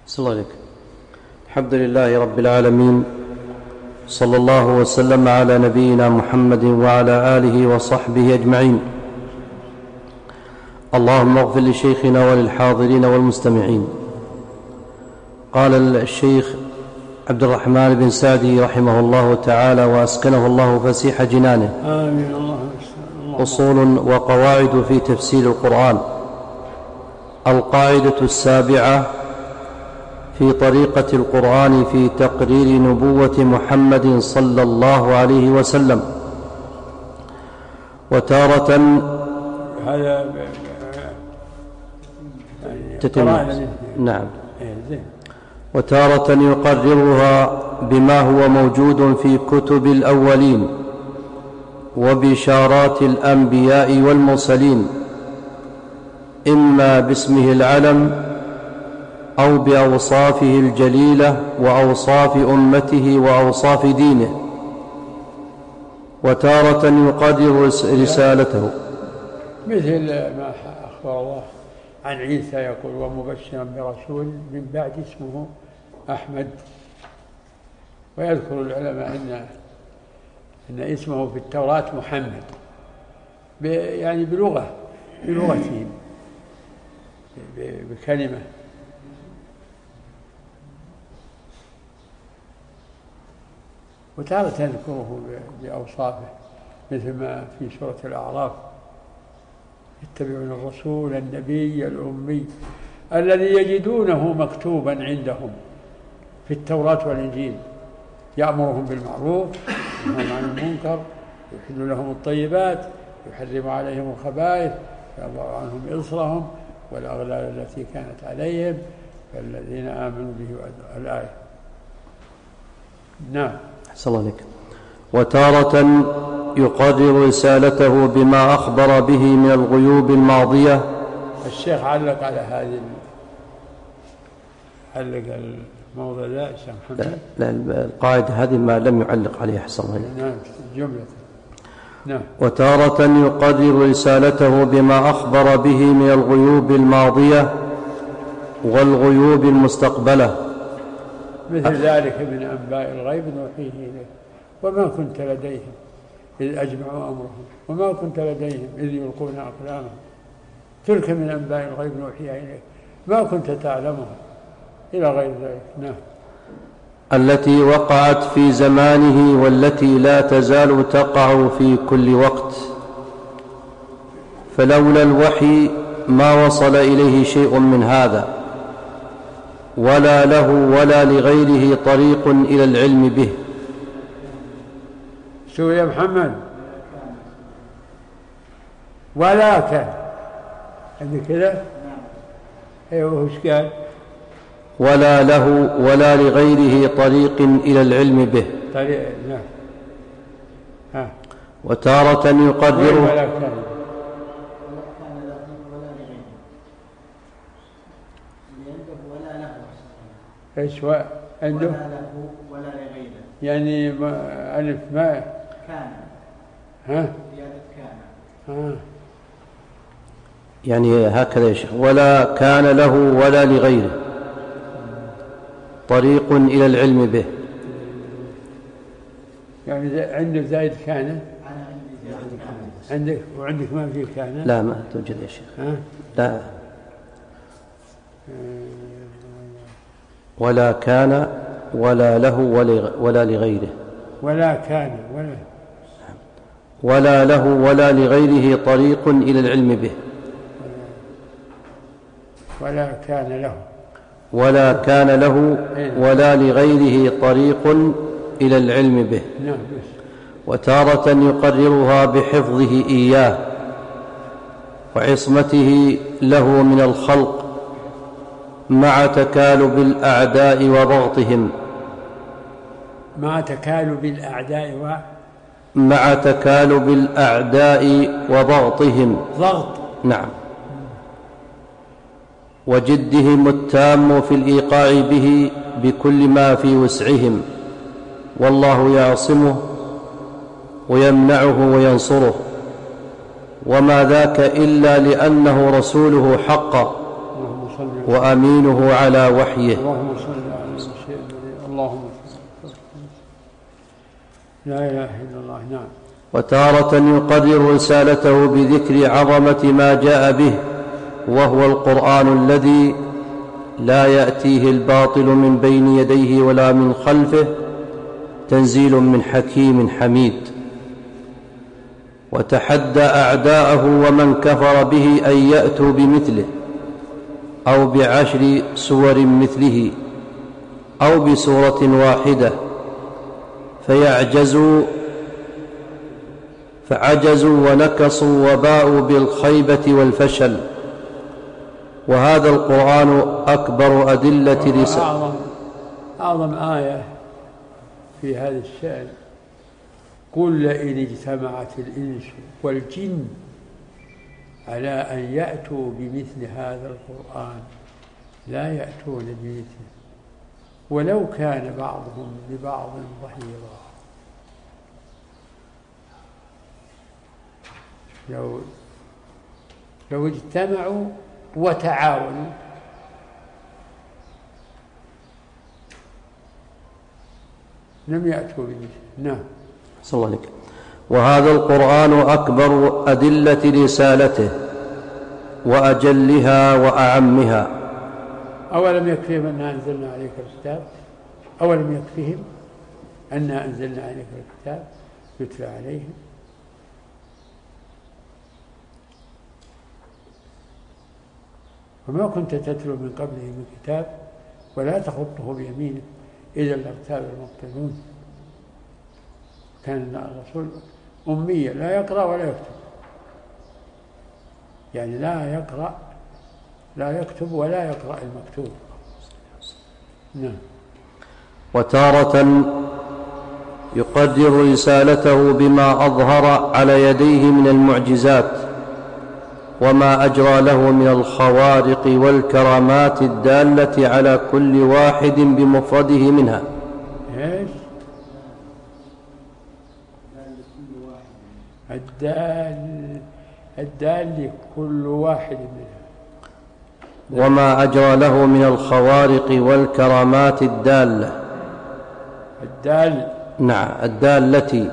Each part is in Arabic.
صلى الله عليك. الحمد لله رب العالمين، صلى الله وسلم على نبينا محمد وعلى آله وصحبه أجمعين. اللهم اغفر لشيخنا وللحاضرين والمستمعين. قال الشيخ عبد الرحمن بن سعدي رحمه الله تعالى وأسكنه الله فسيح جنانه: آمين. الله أصول وقواعد في تفسير القرآن. القاعدة السابعة في طريقة القرآن في تقرير نبوة محمد صلى الله عليه وسلم. وتارة هذا نعم. وتارة يقررها بما هو موجود في كتب الأولين وبشارات الأنبياء والمرسلين، إما باسمه العلم أو بأوصافه الجليلة وأوصاف أمته وأوصاف دينه. وتارة يقرر رسالته، مثل ما أخبر الله عن عيسى يقول: ومبشرا برسول من بعد اسمه أحمد. ويذكر العلماء أن اسمه في التوراة محمد، يعني بلغتهم، بكلمة. وتارة يذكره بأوصافه، مثل ما في سورة الأعراف: يتبعون الرسول النبي الأمي الذي يجدونه مكتوبا عندهم في التوراة والإنجيل يأمرهم بالمعروف وينهاهم عن المنكر ويحل لهم الطيبات ويحرم عليهم الخبائث ويضع عنهم إصرهم والأغلال التي كانت عليهم فالذين آمنوا به. الآية. نعم. أحسن الله عليك. وتارة يقرر رسالته بما أخبر به من الغيوب الماضية. الشيخ علق على هذه علق الموضوع ذا الشيخ محمد. لا القاعدة هذه ما لم يعلق عليها. أحسن الله عليك. نعم جملة. نعم. وتارة يقرر رسالته بما أخبر به من الغيوب الماضية والغيوب المستقبلة، مثل ذلك من أنباء الغيب نوحيه إليه وما كنت لديهم إذ أجمعوا أمرهم وما كنت لديهم إذ يلقون أقلامهم تلك من أنباء الغيب نوحيها إليه ما كنت تعلمها إلى غير ذلك. نعم. التي وقعت في زمانه والتي لا تزال تقع في كل وقت، فلولا الوحي ما وصل إليه شيء من هذا، ولا له ولا لغيره طريق إلى العلم به. شو يا محمد؟ ولا كان عندك كذا؟ ايوه وش قال؟ ولا له ولا لغيره طريق إلى العلم به. طريق. نعم. وتارة يقرر ولا كان. ايش عنده؟ ولا له ولا لغيره، يعني ألف ما كان. ها؟ زيادة كان. يعني هكذا يا شيخ: ولا كان له ولا لغيره طريق إلى العلم به. يعني عنده زايد كان. أنا عندي زيادة كان. عندك وعندك ما في كان؟ لا ما توجد يا شيخ. لا. ولا كان ولا له ولا لغيره. ولا كان ولا له ولا لغيره طريق إلى العلم به. ولا كان له ولا كان له ولا لغيره طريق إلى العلم به. نعم. وتارة يقررها بحفظه إياه وعصمته له من الخلق مع تكالب الأعداء وضغطهم. مع تكالب الأعداء وضغطهم. ضغط. نعم. وجدهم التام في الإيقاع به بكل ما في وسعهم، والله يعصمه ويمنعه وينصره، وما ذاك إلا لأنه رسوله حقا وأمينه على وحيه. اللهم صل على الشيء اللهم صل. لا إله إلا الله. نعم. وتارة يقرر رسالته بذكر عظمة ما جاء به، وهو القرآن الذي لا يأتيه الباطل من بين يديه ولا من خلفه، تنزيل من حكيم حميد. وتحدى أعداءه ومن كفر به أن يأتوا بمثله أو ب10 سور مثله أو بسورة واحدة، فعجزوا ونكصوا وباءوا بالخيبة والفشل. وهذا القرآن أكبر أدلة رسالة. أعظم آية في هذا الشأن: قل لئن اجتمعت الإنس والجن على أن يأتوا بمثل هذا القرآن لا يأتون بمثله ولو كان بعضهم لبعض ظهيرا. لو اجتمعوا وتعاونوا لم يأتوا بمثله. نعم. صلى الله عليك. وهذا القرآن أكبر أدلة رسالته وأجلها وأعمها. أولم يكفيهم أننا أنزلنا عليك الكتاب؟ أولم يكفيهم أننا أنزلنا عليك الكتاب يتلى عليهم؟ وما كنت تتلو من قبله من كتاب ولا تخطه بيمينك إذا لارتاب المبطلون. كان الرسول أميا لا يقرأ ولا يكتب، يعني لا يكتب ولا يقرأ المكتوب. نعم. وتارة يقدر رسالته بما أظهر على يديه من المعجزات وما أجرى له من الخوارق والكرامات الدالة على كل واحد بمفرده منها. إيش؟ الدال لكل واحد منها. وما أجرى له من الخوارق والكرامات الدالة. الدال. نعم. الدالة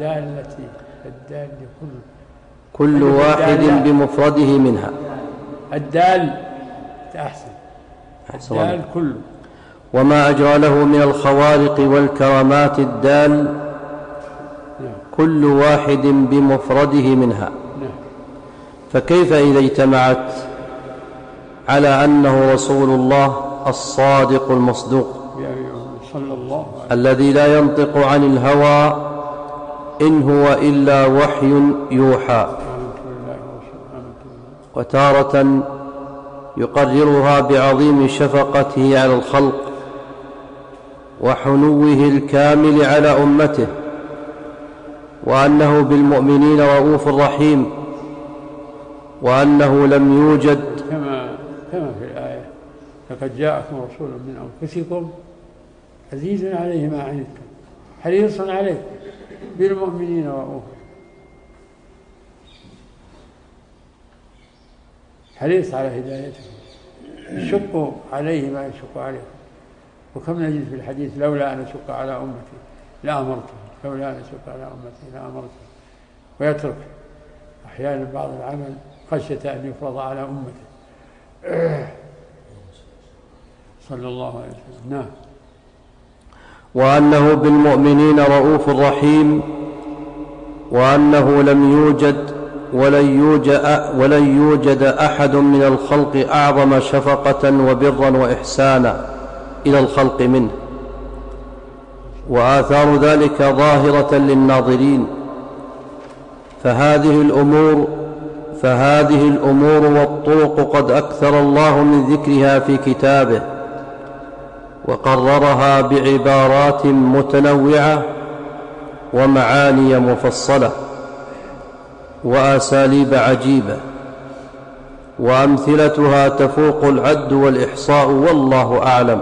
كل واحد بمفرده منها. الدال أحسن. الدال كله. وما أجرى له من الخوارق والكرامات الدال كل واحد بمفرده منها. فكيف إذا اجتمعت على أنه رسول الله الصادق المصدوق صلى الله عليه وسلم الذي لا ينطق عن الهوى إن هو إلا وحي يوحى. وتارة يقررها بعظيم شفقته على الخلق وحنوه الكامل على أمته، وأنه بالمؤمنين رؤوف رحيم، وأنه لم يوجد كما في الآية: لقد جاءكم رسول من أنفسكم عزيز عليه ما عنتم حريص عليكم بالمؤمنين رؤوف. حريص على هدايتهم، يشق عليه ما يشق عليه. وكم نجد في الحديث: لولا أن أشق على أمتي لأمرتهم، لولا أن أشق على أمتي لأمرتهم. ويترك أحيانا بعض العمل خشية أن يفرض على أمته صلى الله عليه وسلم. نعم. وأنه بالمؤمنين رؤوف رحيم، وأنه لم يوجد ولن يوجد أحد من الخلق أعظم شفقة وبرا وإحسانا إلى الخلق منه، وآثار ذلك ظاهرة للناظرين. فهذه الأمور والطرق قد أكثر الله من ذكرها في كتابه، وقررها بعبارات متنوعة ومعاني مفصلة وأساليب عجيبة، وأمثلتها تفوق العد والإحصاء، والله أعلم.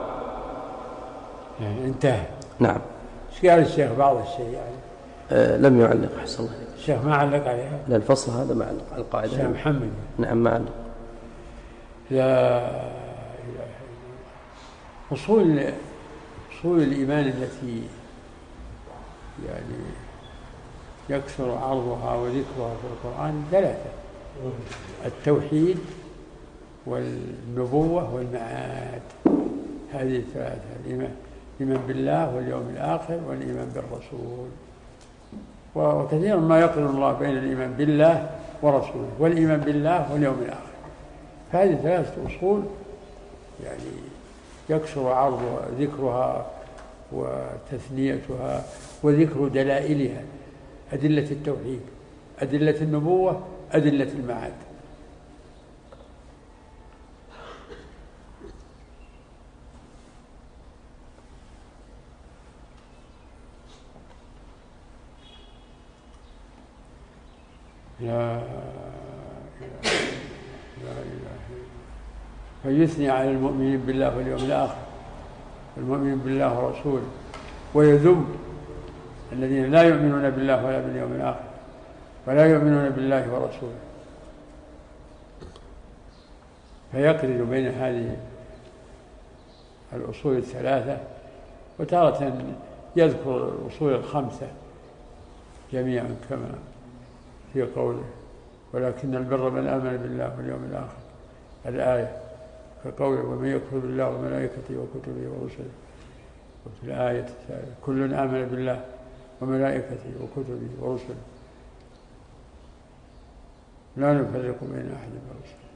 انتهى. نعم. ايش قال الشيخ؟ بعض الشيء يعني لم يعلق. أحسن الله. الشيخ ما علق عليها؟ لا، الفصل هذا معلق على القاعدة. الشيخ محمد. نعم معلق. لا أصول الإيمان التي يعني يكثر عرضها وذكرها في القرآن 3: التوحيد والنبوة والمعاد. هذه 3: الإيمان بالله واليوم الآخر والإيمان بالرسول. وكثيرا ما يقرن الله بين الإيمان بالله ورسوله والإيمان بالله واليوم الآخر. فهذه 3 أصول يعني يكثر عرضها ذكرها وتثنيتها وذكر دلائلها: أدلة التوحيد، أدلة النبوة، أدلة المعاد. لا إله إلا فيثني على المؤمنين بالله واليوم الآخر، المؤمنين بالله ورسوله، ويذم الذين لا يؤمنون بالله ولا باليوم الآخر ولا يؤمنون بالله ورسوله. فيقرن بين هذه الأصول 3، وتارة يذكر الأصول 5 جميعا كما في قوله: ولكن البر من آمن بالله واليوم الآخر، الآية، كقوله: ومن يكفر بالله وملائكته وكتبه ورسله. وفي الآية الثالثة: كل آمن بالله وملائكته وكتبه ورسله لا نفرق بين أحد من رسله.